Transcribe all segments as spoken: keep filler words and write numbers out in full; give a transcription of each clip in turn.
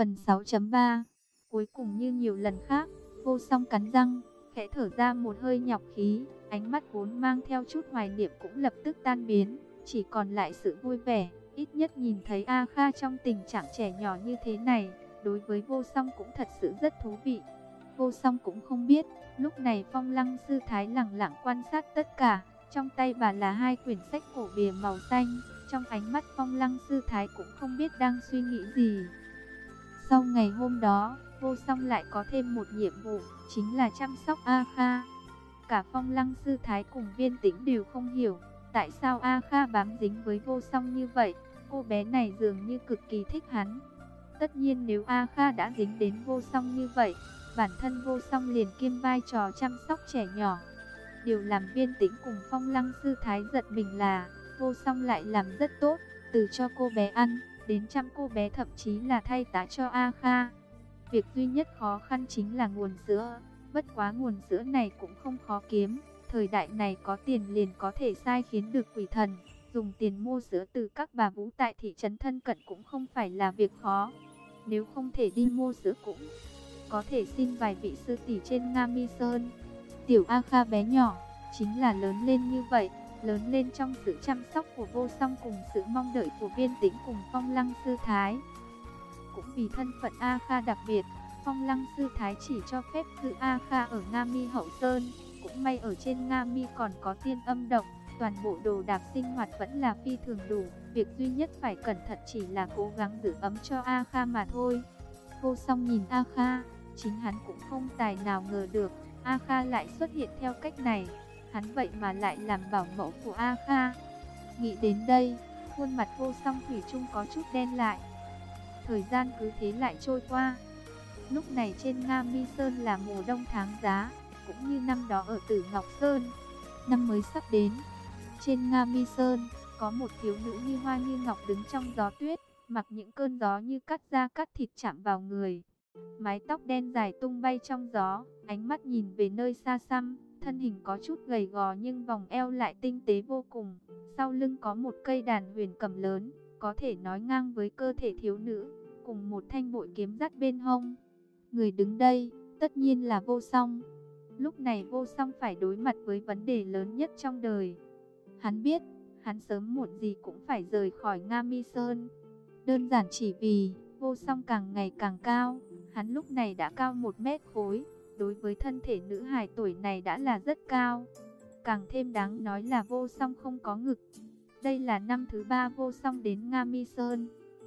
Phần sáu chấm ba. Cuối cùng như nhiều lần khác, Vô Song cắn răng, khẽ thở ra một hơi nhọc khí, ánh mắt vốn mang theo chút hoài niệm cũng lập tức tan biến, chỉ còn lại sự vui vẻ. Ít nhất nhìn thấy A Kha trong tình trạng trẻ nhỏ như thế này, đối với Vô Song cũng thật sự rất thú vị. Vô Song cũng không biết, lúc này Phong Lăng sư thái lẳng lặng quan sát tất cả, trong tay bà là hai quyển sách cổ bìa màu xanh, trong ánh mắt Phong Lăng sư thái cũng không biết đang suy nghĩ gì. Sau ngày hôm đó, Vô Song lại có thêm một nhiệm vụ, chính là chăm sóc A Kha. Cả Phong Lăng sư thái cùng Viên Tĩnh đều không hiểu, tại sao A Kha bám dính với Vô Song như vậy, cô bé này dường như cực kỳ thích hắn. Tất nhiên nếu A Kha đã dính đến Vô Song như vậy, bản thân Vô Song liền kiêm vai trò chăm sóc trẻ nhỏ. Điều làm Viên Tĩnh cùng Phong Lăng sư thái giật mình là, Vô Song lại làm rất tốt, từ cho cô bé ăn, đến chăm cô bé, thậm chí là thay tá cho A Kha. Việc duy nhất khó khăn chính là nguồn sữa, bất quá nguồn sữa này cũng không khó kiếm. Thời đại này có tiền liền có thể sai khiến được quỷ thần, dùng tiền mua sữa từ các bà vú tại thị trấn thân cận cũng không phải là việc khó. Nếu không thể đi mua sữa cũng có thể xin vài vị sư tỷ trên Nga Mi Sơn. Tiểu A Kha bé nhỏ, chính là lớn lên như vậy, lớn lên trong sự chăm sóc của Vô Song cùng sự mong đợi của Viên Tĩnh cùng Phong Lăng sư thái. Cũng vì thân phận A Kha đặc biệt, Phong Lăng sư thái chỉ cho phép giữ A Kha ở Nga Mi Hậu Sơn. Cũng may ở trên Nga Mi còn có Tiên Âm Động, toàn bộ đồ đạc sinh hoạt vẫn là phi thường đủ. Việc duy nhất phải cẩn thận chỉ là cố gắng giữ ấm cho A Kha mà thôi. Vô Song nhìn A Kha, chính hắn cũng không tài nào ngờ được A Kha lại xuất hiện theo cách này. Hắn vậy mà lại làm bảo mẫu của A Kha. Nghĩ đến đây, khuôn mặt Vô Song thủy chung có chút đen lại. Thời gian cứ thế lại trôi qua. Lúc này trên Nga Mi Sơn là mùa đông tháng giá, cũng như năm đó ở Tử Ngọc Sơn. Năm mới sắp đến. Trên Nga Mi Sơn, có một thiếu nữ như hoa như ngọc đứng trong gió tuyết, mặc những cơn gió như cắt da cắt thịt chạm vào người. Mái tóc đen dài tung bay trong gió, ánh mắt nhìn về nơi xa xăm, thân hình có chút gầy gò nhưng vòng eo lại tinh tế vô cùng. Sau lưng có một cây đàn huyền cầm lớn, có thể nói ngang với cơ thể thiếu nữ, cùng một thanh bội kiếm dắt bên hông. Người đứng đây, tất nhiên là Vô Song. Lúc này Vô Song phải đối mặt với vấn đề lớn nhất trong đời. Hắn biết, hắn sớm muộn gì cũng phải rời khỏi Nga Mi Sơn. Đơn giản chỉ vì, Vô Song càng ngày càng cao. Hắn lúc này đã cao một mét khối, đối với thân thể nữ hài tuổi này đã là rất cao. Càng thêm đáng nói là Vô Song không có ngực. Đây là năm thứ ba Vô Song đến Nga Mi Sơn.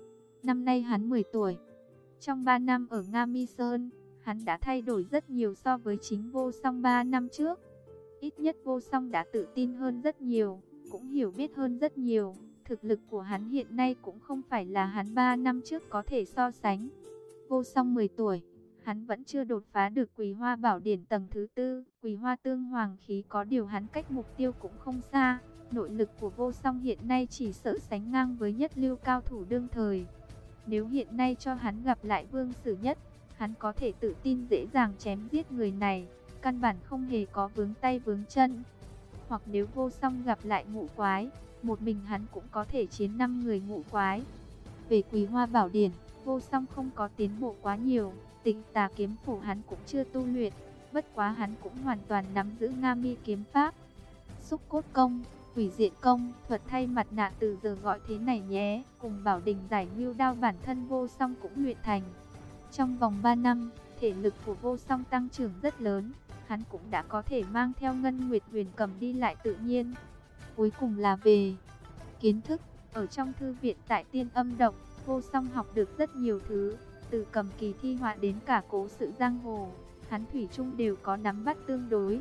Năm nay hắn mười tuổi. Trong ba năm ở Nga Mi Sơn, hắn đã thay đổi rất nhiều so với chính Vô Song ba năm trước. Ít nhất Vô Song đã tự tin hơn rất nhiều, cũng hiểu biết hơn rất nhiều. Thực lực của hắn hiện nay cũng không phải là hắn ba năm trước có thể so sánh. Vô Song mười tuổi, hắn vẫn chưa đột phá được Quỳ Hoa Bảo Điển tầng thứ tư. Quỳ Hoa Tương Hoàng khí có điều hắn cách mục tiêu cũng không xa. Nội lực của Vô Song hiện nay chỉ sợ sánh ngang với nhất lưu cao thủ đương thời. Nếu hiện nay cho hắn gặp lại Vương Sử Nhất, hắn có thể tự tin dễ dàng chém giết người này, căn bản không hề có vướng tay vướng chân. Hoặc nếu Vô Song gặp lại ngũ quái, một mình hắn cũng có thể chiến năm người ngũ quái. Về Quỳ Hoa Bảo Điển, Vô Song không có tiến bộ quá nhiều, Tịnh Tà kiếm phủ hắn cũng chưa tu luyện, bất quá hắn cũng hoàn toàn nắm giữ Nga Mi kiếm pháp. Xúc cốt công, Quỷ diện công, thuật thay mặt nạ từ giờ gọi thế này nhé, cùng Bảo Đình giải ngưu đao bản thân Vô Song cũng luyện thành. Trong vòng ba năm, thể lực của Vô Song tăng trưởng rất lớn, hắn cũng đã có thể mang theo Ngân Nguyệt Huyền cầm đi lại tự nhiên. Cuối cùng là về kiến thức, ở trong thư viện tại Tiên Âm Động, Vô Song học được rất nhiều thứ, từ cầm kỳ thi họa đến cả cố sự giang hồ, hắn thủy chung đều có nắm bắt tương đối.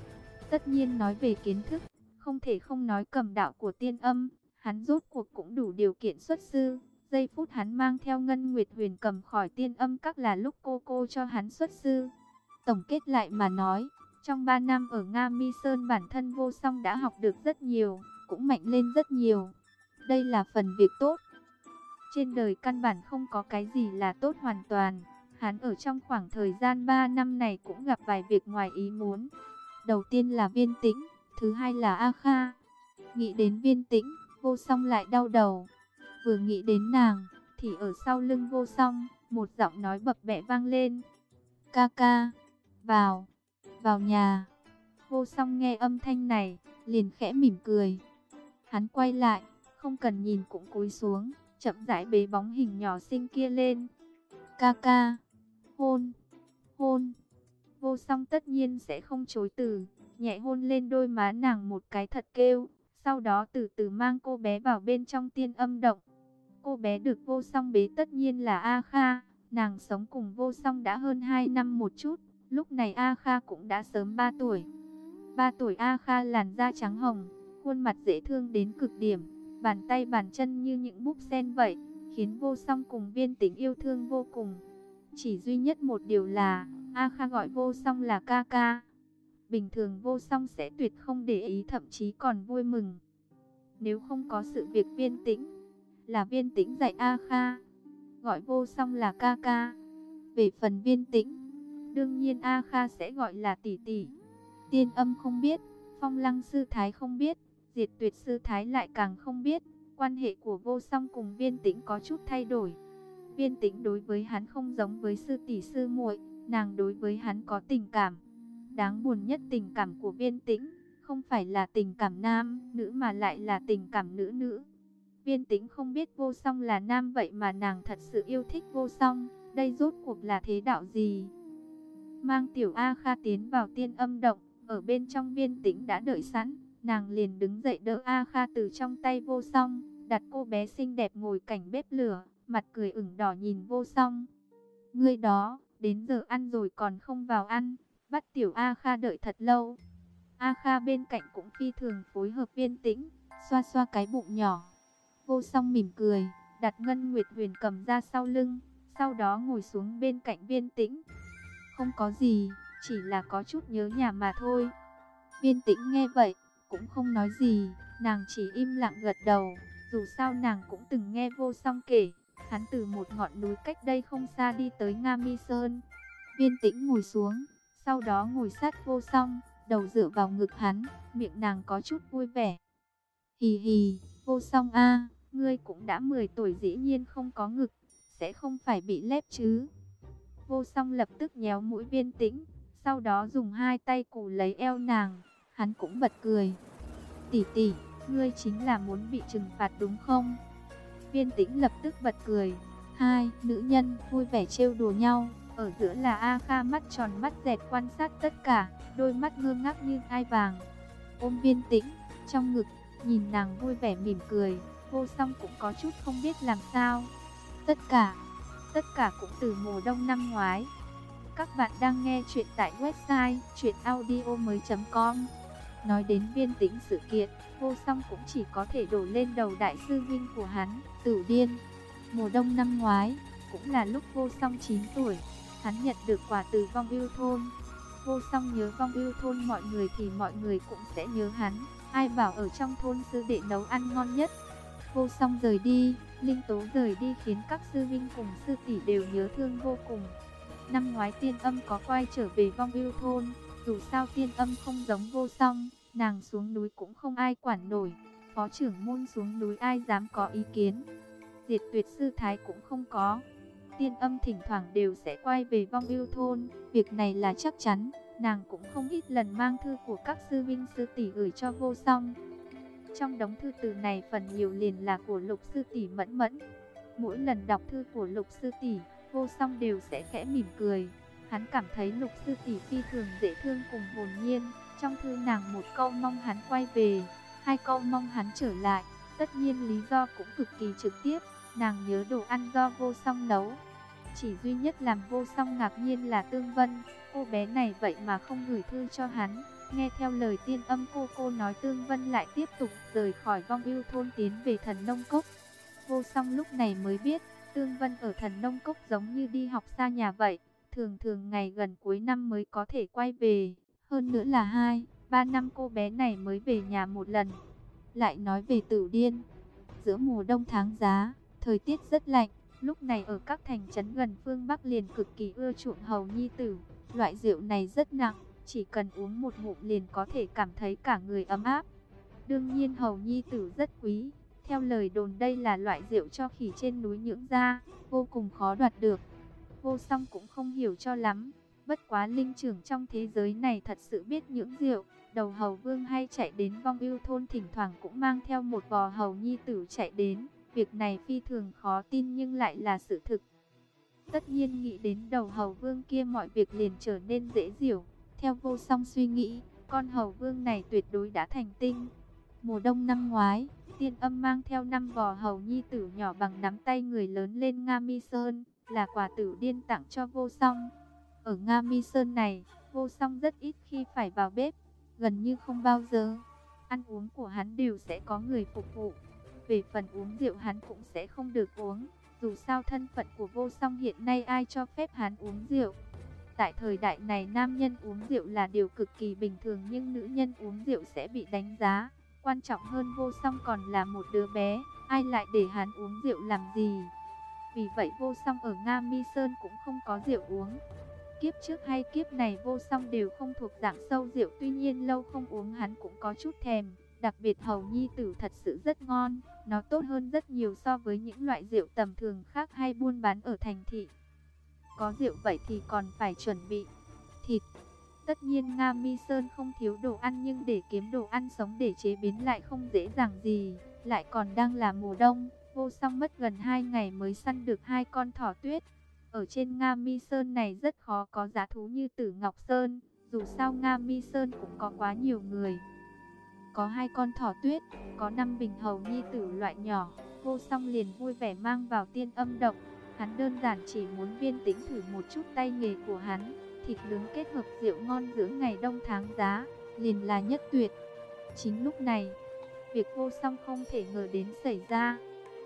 Tất nhiên nói về kiến thức, không thể không nói cầm đạo của Tiên Âm, hắn rốt cuộc cũng đủ điều kiện xuất sư. Giây phút hắn mang theo Ngân Nguyệt Huyền cầm khỏi Tiên Âm các là lúc cô cô cho hắn xuất sư. Tổng kết lại mà nói, trong ba năm ở Nga Mi Sơn bản thân Vô Song đã học được rất nhiều, cũng mạnh lên rất nhiều. Đây là phần việc tốt. Trên đời căn bản không có cái gì là tốt hoàn toàn. Hắn ở trong khoảng thời gian ba năm này cũng gặp vài việc ngoài ý muốn. Đầu tiên là Viên Tĩnh, thứ hai là A Kha. Nghĩ đến Viên Tĩnh, Vô Song lại đau đầu. Vừa nghĩ đến nàng, thì ở sau lưng Vô Song, một giọng nói bập bẹ vang lên. Ca ca, vào, vào nhà. Vô Song nghe âm thanh này, liền khẽ mỉm cười. Hắn quay lại, không cần nhìn cũng cúi xuống, chậm rãi bế bóng hình nhỏ xinh kia lên. Ca ca, hôn, hôn. Vô Song tất nhiên sẽ không chối từ, nhẹ hôn lên đôi má nàng một cái thật kêu, sau đó từ từ mang cô bé vào bên trong Tiên Âm Động. Cô bé được Vô Song bế tất nhiên là A Kha, nàng sống cùng Vô Song đã hơn hai năm một chút, lúc này A Kha cũng đã sớm ba tuổi. ba tuổi A Kha làn da trắng hồng, khuôn mặt dễ thương đến cực điểm, bàn tay bàn chân như những búp sen vậy, khiến Vô Song cùng Viên Tĩnh yêu thương vô cùng. Chỉ duy nhất một điều là, A Kha gọi Vô Song là ca ca. Bình thường Vô Song sẽ tuyệt không để ý, thậm chí còn vui mừng. Nếu không có sự việc Viên Tĩnh, là Viên Tĩnh dạy A Kha gọi Vô Song là ca ca. Về phần Viên Tĩnh, đương nhiên A Kha sẽ gọi là tỷ tỷ. Tiên Âm không biết, Phong Lăng sư thái không biết, Diệt Tuyệt sư thái lại càng không biết. Quan hệ của Vô Song cùng Viên Tĩnh có chút thay đổi. Viên Tĩnh đối với hắn không giống với sư tỷ sư muội, nàng đối với hắn có tình cảm. Đáng buồn nhất, tình cảm của Viên Tĩnh không phải là tình cảm nam nữ mà lại là tình cảm nữ nữ. Viên Tĩnh không biết Vô Song là nam, vậy mà nàng thật sự yêu thích Vô Song. Đây rốt cuộc là thế đạo gì? Mang tiểu A Kha tiến vào Tiên Âm Động, ở bên trong Viên Tĩnh đã đợi sẵn. Nàng liền đứng dậy đỡ A Kha từ trong tay Vô Song, đặt cô bé xinh đẹp ngồi cạnh bếp lửa, mặt cười ửng đỏ nhìn Vô Song. Ngươi đó, đến giờ ăn rồi còn không vào ăn, bắt tiểu A Kha đợi thật lâu. A Kha bên cạnh cũng phi thường phối hợp Viên Tĩnh, xoa xoa cái bụng nhỏ. Vô Song mỉm cười, đặt Ngân Nguyệt Huyền cầm ra sau lưng, sau đó ngồi xuống bên cạnh Viên Tĩnh. Không có gì, chỉ là có chút nhớ nhà mà thôi. Viên Tĩnh nghe vậy, cũng không nói gì, nàng chỉ im lặng gật đầu. Dù sao nàng cũng từng nghe Vô Song kể, hắn từ một ngọn núi cách đây không xa đi tới Nga Mi Sơn. Viên Tĩnh ngồi xuống, sau đó ngồi sát Vô Song, đầu dựa vào ngực hắn, miệng nàng có chút vui vẻ. Hì hì, Vô Song a, ngươi cũng đã mười tuổi, dĩ nhiên không có ngực, sẽ không phải bị lép chứ? Vô Song lập tức nhéo mũi Viên Tĩnh, sau đó dùng hai tay cù lấy eo nàng, hắn cũng bật cười. Tỷ tỷ, ngươi chính là muốn bị trừng phạt đúng không? Viên Tĩnh lập tức bật cười. Hai nữ nhân vui vẻ trêu đùa nhau, ở giữa là A Kha mắt tròn mắt dẹt quan sát tất cả, đôi mắt ngơ ngác như ai vàng. Ôm Viên Tĩnh trong ngực, nhìn nàng vui vẻ mỉm cười, Vô Song cũng có chút không biết làm sao. Tất cả, tất cả cũng từ mùa đông năm ngoái. Các bạn đang nghe chuyện tại website truyện audio mới chấm com. Nói đến Viên Tĩnh sự kiện, Vô Song cũng chỉ có thể đổ lên đầu đại sư huynh của hắn, Tử Điên. Mùa đông năm ngoái, cũng là lúc Vô Song chín tuổi, hắn nhận được quà từ Vong Ưu Thôn. Vô Song nhớ Vong Ưu Thôn mọi người thì mọi người cũng sẽ nhớ hắn. Ai bảo ở trong thôn sư đệ nấu ăn ngon nhất. Vô Song rời đi, Linh Tố rời đi khiến các sư huynh cùng sư tỷ đều nhớ thương vô cùng. Năm ngoái Tiên Âm có quay trở về Vong Ưu Thôn. Dù sao Tiên Âm không giống Vô Song, nàng xuống núi cũng không ai quản nổi. Phó trưởng môn xuống núi ai dám có ý kiến. Diệt Tuyệt sư thái cũng không có. Tiên Âm thỉnh thoảng đều sẽ quay về Vong Ưu Thôn, việc này là chắc chắn. Nàng cũng không ít lần mang thư của các sư huynh sư tỷ gửi cho Vô Song. Trong đống thư từ này phần nhiều liền là của Lục sư tỷ Mẫn Mẫn. Mỗi lần đọc thư của Lục sư tỷ, Vô Song đều sẽ khẽ mỉm cười. Hắn cảm thấy Lục sư tỷ phi thường dễ thương cùng hồn nhiên. Trong thư nàng một câu mong hắn quay về, hai câu mong hắn trở lại. Tất nhiên lý do cũng cực kỳ trực tiếp, nàng nhớ đồ ăn do Vô Song nấu. Chỉ duy nhất làm Vô Song ngạc nhiên là Tương Vân, cô bé này vậy mà không gửi thư cho hắn. Nghe theo lời Tiên Âm cô cô nói, Tương Vân lại tiếp tục rời khỏi Vong Ưu Thôn tiến về Thần Nông Cốc. Vô Song lúc này mới biết, Tương Vân ở Thần Nông Cốc giống như đi học xa nhà vậy, thường thường ngày gần cuối năm mới có thể quay về. Hơn nữa là hai, ba năm cô bé này mới về nhà một lần. Lại nói về Tử Điên, giữa mùa đông tháng giá, thời tiết rất lạnh, lúc này ở các thành trấn gần phương Bắc liền cực kỳ ưa chuộng hầu nhi tử. Loại rượu này rất nặng, chỉ cần uống một ngụm liền có thể cảm thấy cả người ấm áp. Đương nhiên hầu nhi tử rất quý, theo lời đồn đây là loại rượu cho khỉ trên núi nhưỡng ra, vô cùng khó đoạt được. Vô Song cũng không hiểu cho lắm. Bất quá linh trưởng trong thế giới này thật sự biết nhưỡng rượu. Đầu hầu vương hay chạy đến Vong Ưu thôn, thỉnh thoảng cũng mang theo một vò hầu nhi tử chạy đến. Việc này phi thường khó tin nhưng lại là sự thực. Tất nhiên nghĩ đến đầu hầu vương kia, mọi việc liền trở nên dễ hiểu. Theo Vô Song suy nghĩ, con hầu vương này tuyệt đối đã thành tinh. Mùa đông năm ngoái, Tiên Âm mang theo năm vò hầu nhi tử nhỏ bằng nắm tay người lớn lên Nga Mi Sơn, là quà Tử Điên tặng cho Vô Song. Ở Nga Mi Sơn này, Vô Song rất ít khi phải vào bếp, gần như không bao giờ. Ăn uống của hắn đều sẽ có người phục vụ. Về phần uống rượu hắn cũng sẽ không được uống. Dù sao thân phận của Vô Song hiện nay ai cho phép hắn uống rượu. Tại thời đại này nam nhân uống rượu là điều cực kỳ bình thường, nhưng nữ nhân uống rượu sẽ bị đánh giá. Quan trọng hơn Vô Song còn là một đứa bé, ai lại để hắn uống rượu làm gì. Vì vậy Vô Song ở Nga Mi Sơn cũng không có rượu uống. Kiếp trước hay kiếp này Vô Song đều không thuộc dạng sâu rượu, tuy nhiên lâu không uống hắn cũng có chút thèm. Đặc biệt hầu nhi tử thật sự rất ngon, nó tốt hơn rất nhiều so với những loại rượu tầm thường khác hay buôn bán ở thành thị. Có rượu vậy thì còn phải chuẩn bị thịt. Tất nhiên Nga Mi Sơn không thiếu đồ ăn, nhưng để kiếm đồ ăn sống để chế biến lại không dễ dàng gì. Lại còn đang là mùa đông, Vô Song mất gần hai ngày mới săn được hai con thỏ tuyết. Ở trên Nga Mi Sơn này rất khó có giá thú như Tử Ngọc Sơn, dù sao Nga Mi Sơn cũng có quá nhiều người. Có hai con thỏ tuyết, có năm bình hầu nhi tử loại nhỏ, Vô Song liền vui vẻ mang vào Tiên Âm động. Hắn đơn giản chỉ muốn Viên Tĩnh thử một chút tay nghề của hắn. Thịt nướng kết hợp rượu ngon giữa ngày đông tháng giá, liền là nhất tuyệt. Chính lúc này, việc Vô Song không thể ngờ đến xảy ra.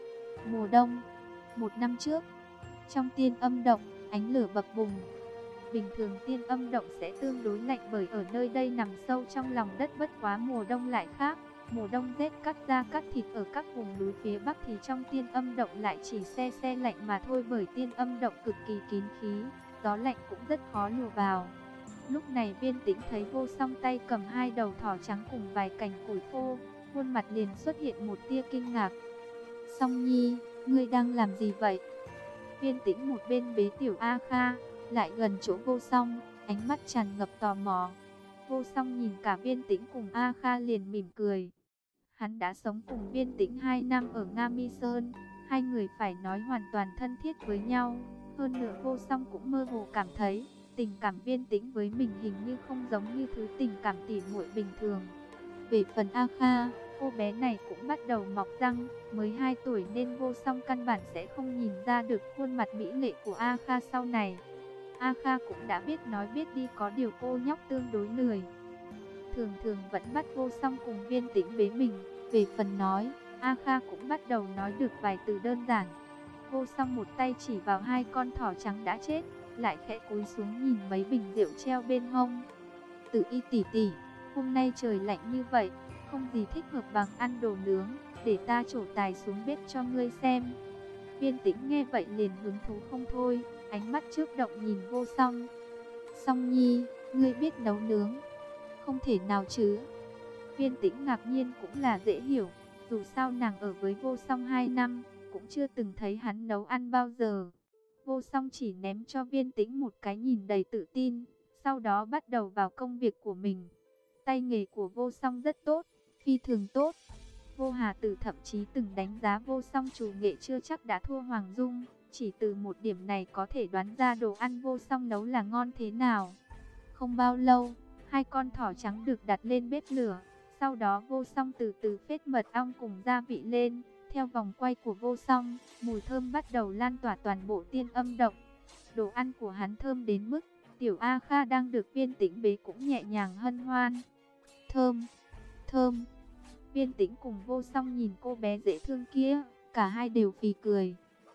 Mùa đông, một năm trước, trong Tiên Âm động, ánh lửa bập bùng. Bình thường Tiên Âm động sẽ tương đối lạnh bởi ở nơi đây nằm sâu trong lòng đất, bất quá mùa đông lại khác. Mùa đông rét cắt da cắt thịt, ở các vùng núi phía Bắc thì trong Tiên Âm động lại chỉ se se lạnh mà thôi, bởi Tiên Âm động cực kỳ kín khí, gió lạnh cũng rất khó lùa vào. Lúc này Viên Tĩnh thấy Vô Song tay cầm hai đầu thỏ trắng cùng vài cành củi khô, khuôn mặt liền xuất hiện một tia kinh ngạc. Song Nhi, ngươi đang làm gì vậy? Viên Tĩnh một bên bế tiểu A Kha, lại gần chỗ Vô Song, ánh mắt tràn ngập tò mò. Vô Song nhìn cả Viên Tĩnh cùng A Kha liền mỉm cười. Hắn đã sống cùng Viên Tĩnh hai năm ở Nga Mi Sơn, hai người phải nói hoàn toàn thân thiết với nhau. Hơn nữa Vô Song cũng mơ hồ cảm thấy, tình cảm Viên Tĩnh với mình hình như không giống như thứ tình cảm tỉ muội bình thường. Về phần A Kha, cô bé này cũng bắt đầu mọc răng, mới hai tuổi nên Vô Song căn bản sẽ không nhìn ra được khuôn mặt mỹ lệ của A Kha sau này. A Kha cũng đã biết nói biết đi, có điều cô nhóc tương đối lười, thường thường vẫn bắt Vô Song cùng Viên Tĩnh bế mình. Về phần nói, A Kha cũng bắt đầu nói được vài từ đơn giản. Vô Song một tay chỉ vào hai con thỏ trắng đã chết, lại khẽ cúi xuống nhìn mấy bình rượu treo bên hông. Tử Y tỷ tỷ, hôm nay trời lạnh như vậy, không gì thích hợp bằng ăn đồ nướng, để ta trổ tài xuống bếp cho ngươi xem. Viên Tĩnh nghe vậy liền hứng thú không thôi, ánh mắt chớp động nhìn Vô Song. Song Nhi, ngươi biết nấu nướng? Không thể nào chứ? Viên Tĩnh ngạc nhiên cũng là dễ hiểu, dù sao nàng ở với Vô Song hai năm, cũng chưa từng thấy hắn nấu ăn bao giờ. Vô Song chỉ ném cho Viên Tĩnh một cái nhìn đầy tự tin, sau đó bắt đầu vào công việc của mình. Tay nghề của Vô Song rất tốt, phi thường tốt. Vô Hà Tử thậm chí từng đánh giá Vô Song chủ nghệ chưa chắc đã thua Hoàng Dung, chỉ từ một điểm này có thể đoán ra đồ ăn Vô Song nấu là ngon thế nào. Không bao lâu, hai con thỏ trắng được đặt lên bếp lửa, sau đó Vô Song từ từ phết mật ong cùng gia vị lên. Theo vòng quay của Vô Song, mùi thơm bắt đầu lan tỏa toàn bộ Tiên Âm động. Đồ ăn của hắn thơm đến mức tiểu A Kha đang được Viên Tĩnh bế cũng nhẹ nhàng hân hoan. Thơm, thơm. Viên Tĩnh cùng Vô Song nhìn cô bé dễ thương kia, cả hai đều phì cười.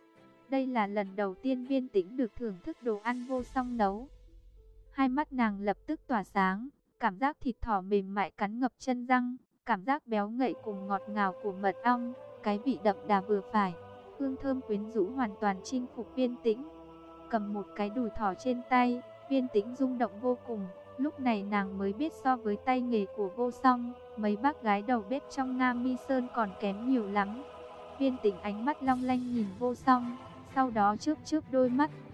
Đây là lần đầu tiên Viên Tĩnh được thưởng thức đồ ăn Vô Song nấu. Hai mắt nàng lập tức tỏa sáng, cảm giác thịt thỏ mềm mại cắn ngập chân răng, cảm giác béo ngậy cùng ngọt ngào của mật ong, cái vị đậm đà vừa phải, hương thơm quyến rũ hoàn toàn chinh phục Viên Tĩnh. Cầm một cái đùi thỏ trên tay, Viên Tĩnh rung động vô cùng. Lúc này nàng mới biết so với tay nghề của Vô Song, mấy bác gái đầu bếp trong Nga Mi Sơn còn kém nhiều lắm. Viên Tĩnh ánh mắt long lanh nhìn Vô Song, sau đó chớp chớp đôi mắt.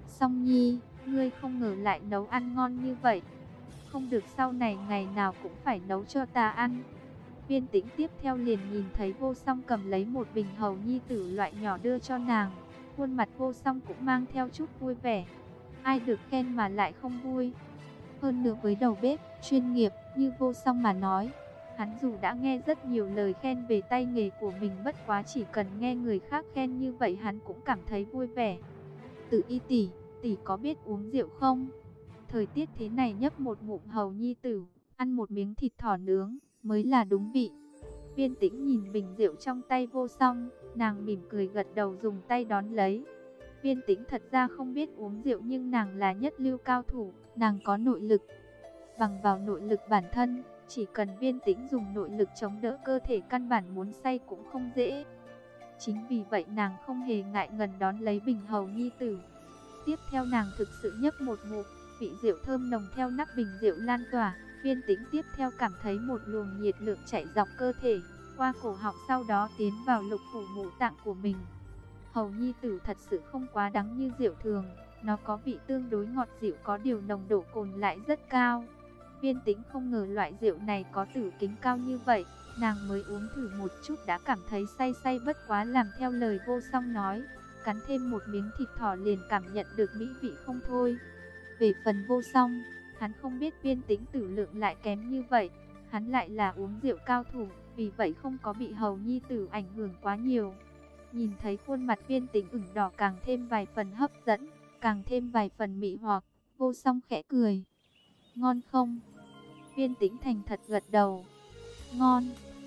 Song Nhi, ngươi không ngờ lại nấu ăn ngon như vậy. Không được sau này ngày nào cũng phải nấu cho ta ăn. Viên Tĩnh tiếp theo liền nhìn thấy Vô Song cầm lấy một bình hầu nhi tử loại nhỏ đưa cho nàng. Khuôn mặt Vô Song cũng mang theo chút vui vẻ. Ai được khen mà lại không vui. Hơn nữa với đầu bếp chuyên nghiệp như Vô Song mà nói, hắn dù đã nghe rất nhiều lời khen về tay nghề của mình, bất quá chỉ cần nghe người khác khen như vậy hắn cũng cảm thấy vui vẻ. Tự Y tỷ, tỷ có biết uống rượu không? Thời tiết thế này nhấp một ngụm hầu nhi tử, ăn một miếng thịt thỏ nướng mới là đúng vị. Viên Tĩnh nhìn bình rượu trong tay Vô Song, nàng mỉm cười gật đầu dùng tay đón lấy. Viên Tĩnh thật ra không biết uống rượu nhưng nàng là nhất lưu cao thủ, nàng có nội lực. Bằng vào nội lực bản thân, chỉ cần Viên Tĩnh dùng nội lực chống đỡ cơ thể, căn bản muốn say cũng không dễ. Chính vì vậy nàng không hề ngại ngần đón lấy bình hầu nhi tử. Tiếp theo nàng thực sự nhấp một ngụm, vị rượu thơm nồng theo nắp bình rượu lan tỏa. Viên Tĩnh tiếp theo cảm thấy một luồng nhiệt lượng chạy dọc cơ thể, qua cổ họng, sau đó tiến vào lục phủ ngũ tạng của mình. Hầu nhi tử thật sự không quá đắng như rượu thường, nó có vị tương đối ngọt dịu, có điều nồng độ cồn lại rất cao. Viên Tĩnh không ngờ loại rượu này có tử kính cao như vậy, nàng mới uống thử một chút đã cảm thấy say say, bất quá làm theo lời Vô Song nói, cắn thêm một miếng thịt thỏ liền cảm nhận được mỹ vị không thôi. Về phần Vô Song, hắn không biết Viên Tĩnh tử lượng lại kém như vậy, hắn lại là uống rượu cao thủ, vì vậy không có bị hầu nhi tử ảnh hưởng quá nhiều. Nhìn thấy khuôn mặt Viên Tĩnh ửng đỏ càng thêm vài phần hấp dẫn, càng thêm vài phần mị hoặc, Vô Song khẽ cười. Ngon không? Viên Tĩnh thành thật gật đầu. Ngon.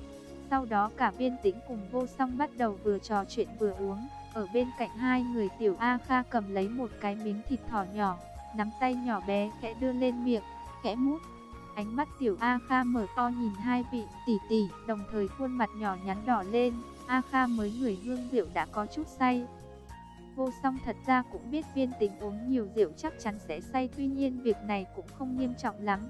Sau đó cả Viên Tĩnh cùng Vô Song bắt đầu vừa trò chuyện vừa uống. Ở bên cạnh hai người, Tiểu A Kha cầm lấy một cái miếng thịt thỏ nhỏ, nắm tay nhỏ bé khẽ đưa lên miệng, khẽ mút. Ánh mắt Tiểu A Kha mở to nhìn hai vị tỷ tỷ, đồng thời khuôn mặt nhỏ nhắn đỏ lên. A Kha mới ngửi hương rượu đã có chút say. Vô Song thật ra cũng biết Viên Tĩnh uống nhiều rượu chắc chắn sẽ say, tuy nhiên việc này cũng không nghiêm trọng lắm.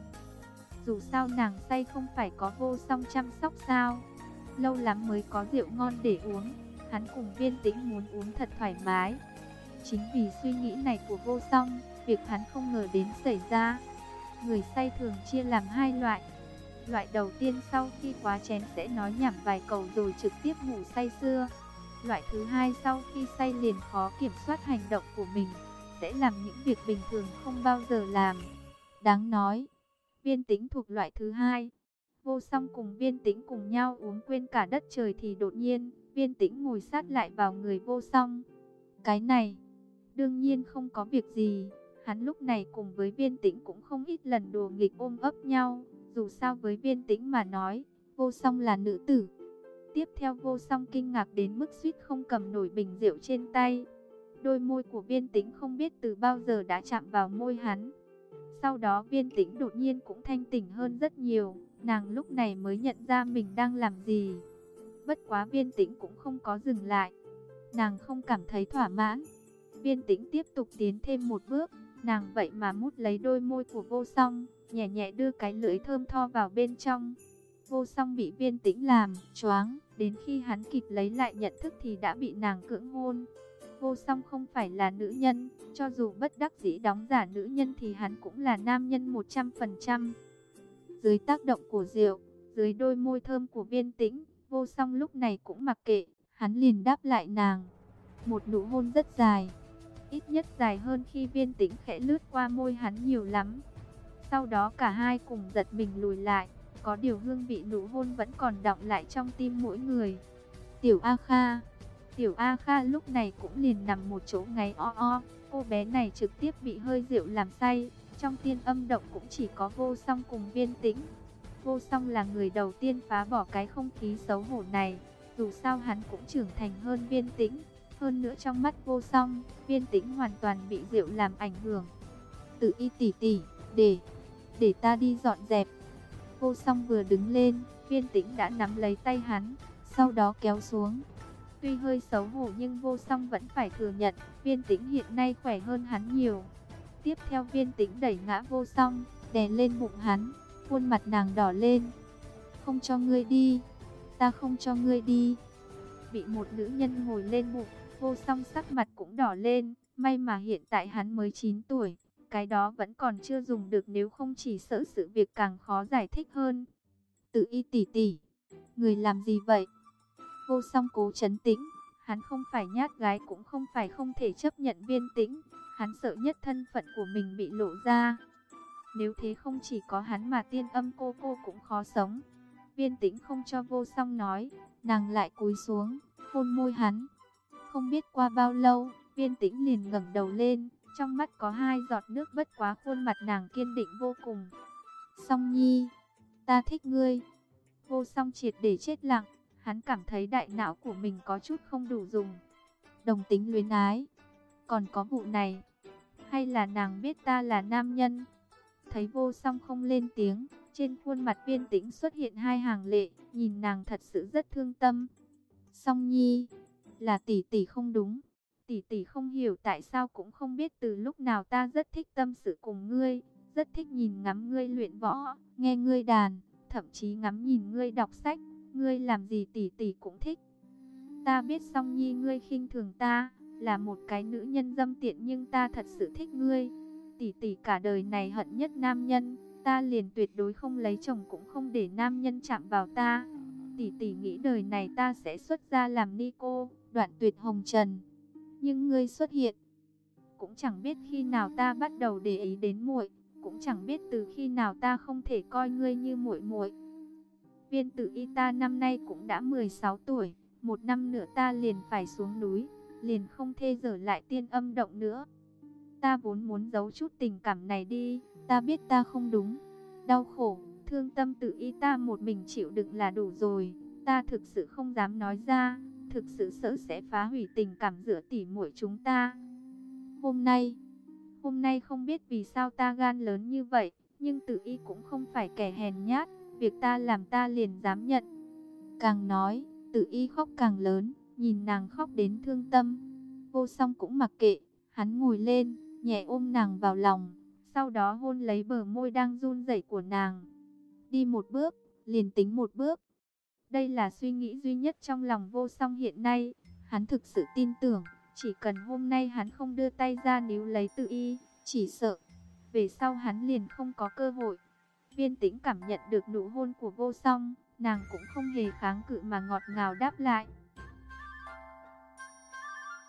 Dù sao nàng say không phải có Vô Song chăm sóc sao? Lâu lắm mới có rượu ngon để uống, hắn cùng Viên Tĩnh muốn uống thật thoải mái. Chính vì suy nghĩ này của Vô Song, việc hắn không ngờ đến xảy ra. Người say thường chia làm hai loại. Loại đầu tiên sau khi quá chén sẽ nói nhảm vài câu rồi trực tiếp ngủ say sưa. Loại thứ hai sau khi say liền khó kiểm soát hành động của mình, sẽ làm những việc bình thường không bao giờ làm. Đáng nói, Viên Tĩnh thuộc loại thứ hai. Vô Song cùng Viên Tĩnh cùng nhau uống quên cả đất trời thì đột nhiên, Viên Tĩnh ngồi sát lại vào người Vô Song. Cái này, đương nhiên không có việc gì. Hắn lúc này cùng với Viên Tĩnh cũng không ít lần đùa nghịch ôm ấp nhau. Dù sao với Viên Tĩnh mà nói, Vô Song là nữ tử. Tiếp theo Vô Song kinh ngạc đến mức suýt không cầm nổi bình rượu trên tay. Đôi môi của Viên Tĩnh không biết từ bao giờ đã chạm vào môi hắn. Sau đó Viên Tĩnh đột nhiên cũng thanh tỉnh hơn rất nhiều. Nàng lúc này mới nhận ra mình đang làm gì. Bất quá Viên Tĩnh cũng không có dừng lại. Nàng không cảm thấy thỏa mãn. Viên Tĩnh tiếp tục tiến thêm một bước. Nàng vậy mà mút lấy đôi môi của Vô Song, nhẹ nhẹ đưa cái lưỡi thơm tho vào bên trong. Vô Song bị Viên Tĩnh làm choáng, đến khi hắn kịp lấy lại nhận thức thì đã bị nàng cưỡng hôn. Vô Song không phải là nữ nhân, cho dù bất đắc dĩ đóng giả nữ nhân thì hắn cũng là nam nhân một trăm phần trăm. Dưới tác động của rượu, dưới đôi môi thơm của Viên Tĩnh, Vô Song lúc này cũng mặc kệ, hắn liền đáp lại nàng. Một nụ hôn rất dài, ít nhất dài hơn khi Viên Tĩnh khẽ lướt qua môi hắn nhiều lắm. Sau đó cả hai cùng giật mình lùi lại, có điều hương vị nụ hôn vẫn còn đọng lại trong tim mỗi người. Tiểu A Kha, Tiểu A Kha lúc này cũng liền nằm một chỗ ngáy o o, cô bé này trực tiếp bị hơi rượu làm say. Trong tiên âm động cũng chỉ có Vô Song cùng Viên Tĩnh. Vô Song là người đầu tiên phá bỏ cái không khí xấu hổ này, dù sao hắn cũng trưởng thành hơn Viên Tĩnh. Hơn nữa trong mắt Vô Song, Viên Tĩnh hoàn toàn bị rượu làm ảnh hưởng. Tự Y tỷ tỷ, để, để ta đi dọn dẹp. Vô Song vừa đứng lên, Viên Tĩnh đã nắm lấy tay hắn, sau đó kéo xuống. Tuy hơi xấu hổ nhưng Vô Song vẫn phải thừa nhận, Viên Tĩnh hiện nay khỏe hơn hắn nhiều. Tiếp theo Viên Tĩnh đẩy ngã Vô Song, đè lên bụng hắn, khuôn mặt nàng đỏ lên. Không cho ngươi đi, ta không cho ngươi đi. Bị một nữ nhân ngồi lên bụng, Vô Song sắc mặt cũng đỏ lên, May mà hiện tại hắn mới chín tuổi, cái đó vẫn còn chưa dùng được, nếu không chỉ sợ sự việc càng khó giải thích hơn. Tự Y tỷ tỷ, người làm gì vậy? Vô Song cố trấn tĩnh, hắn không phải nhát gái cũng không phải không thể chấp nhận Viên Tĩnh, hắn sợ nhất thân phận của mình bị lộ ra. Nếu thế không chỉ có hắn mà Tiên Âm cô cô cũng khó sống. Viên Tĩnh không cho Vô Song nói, nàng lại cúi xuống, hôn môi hắn. Không biết qua bao lâu, Viên Tĩnh liền ngẩng đầu lên, trong mắt có hai giọt nước, bất quá khuôn mặt nàng kiên định vô cùng. Song Nhi, ta thích ngươi. Vô Song triệt để chết lặng, hắn cảm thấy đại não của mình có chút không đủ dùng. Đồng tính luyến ái, còn có vụ này, hay là nàng biết ta là nam nhân? Thấy Vô Song không lên tiếng, trên khuôn mặt Viên Tĩnh xuất hiện hai hàng lệ, nhìn nàng thật sự rất thương tâm. Song Nhi, là tỷ tỷ không đúng. Tỷ tỷ không hiểu tại sao, cũng không biết từ lúc nào ta rất thích tâm sự cùng ngươi, rất thích nhìn ngắm ngươi luyện võ, nghe ngươi đàn, thậm chí ngắm nhìn ngươi đọc sách, ngươi làm gì tỷ tỷ cũng thích. Ta biết Song Nhi ngươi khinh thường ta, là một cái nữ nhân dâm tiện, nhưng ta thật sự thích ngươi. Tỷ tỷ cả đời này hận nhất nam nhân, ta liền tuyệt đối không lấy chồng, cũng không để nam nhân chạm vào ta. Tỷ tỷ nghĩ đời này ta sẽ xuất gia làm ni cô, đoạn tuyệt hồng trần. Nhưng ngươi xuất hiện, cũng chẳng biết khi nào ta bắt đầu để ý đến muội, cũng chẳng biết từ khi nào ta không thể coi ngươi như muội muội. Viên Tử Y ta năm nay cũng đã mười sáu tuổi, một năm nữa ta liền phải xuống núi, liền không thể dở lại Tiên Âm động nữa. Ta vốn muốn giấu chút tình cảm này đi, ta biết ta không đúng, đau khổ, thương tâm Tử Y ta một mình chịu đựng là đủ rồi, ta thực sự không dám nói ra, thực sự sợ sẽ phá hủy tình cảm giữa tỷ muội chúng ta. Hôm nay, hôm nay không biết vì sao ta gan lớn như vậy, nhưng Tử Y cũng không phải kẻ hèn nhát, việc ta làm ta liền dám nhận. Càng nói, Tử Y khóc càng lớn, nhìn nàng khóc đến thương tâm. Vô Song cũng mặc kệ, hắn ngồi lên, nhẹ ôm nàng vào lòng, sau đó hôn lấy bờ môi đang run rẩy của nàng. Đi một bước, liền tính một bước. Đây là suy nghĩ duy nhất trong lòng Vô Song hiện nay. Hắn thực sự tin tưởng, chỉ cần hôm nay hắn không đưa tay ra níu lấy Tử Y, chỉ sợ về sau hắn liền không có cơ hội. Viên Tĩnh cảm nhận được nụ hôn của Vô Song, nàng cũng không hề kháng cự mà ngọt ngào đáp lại.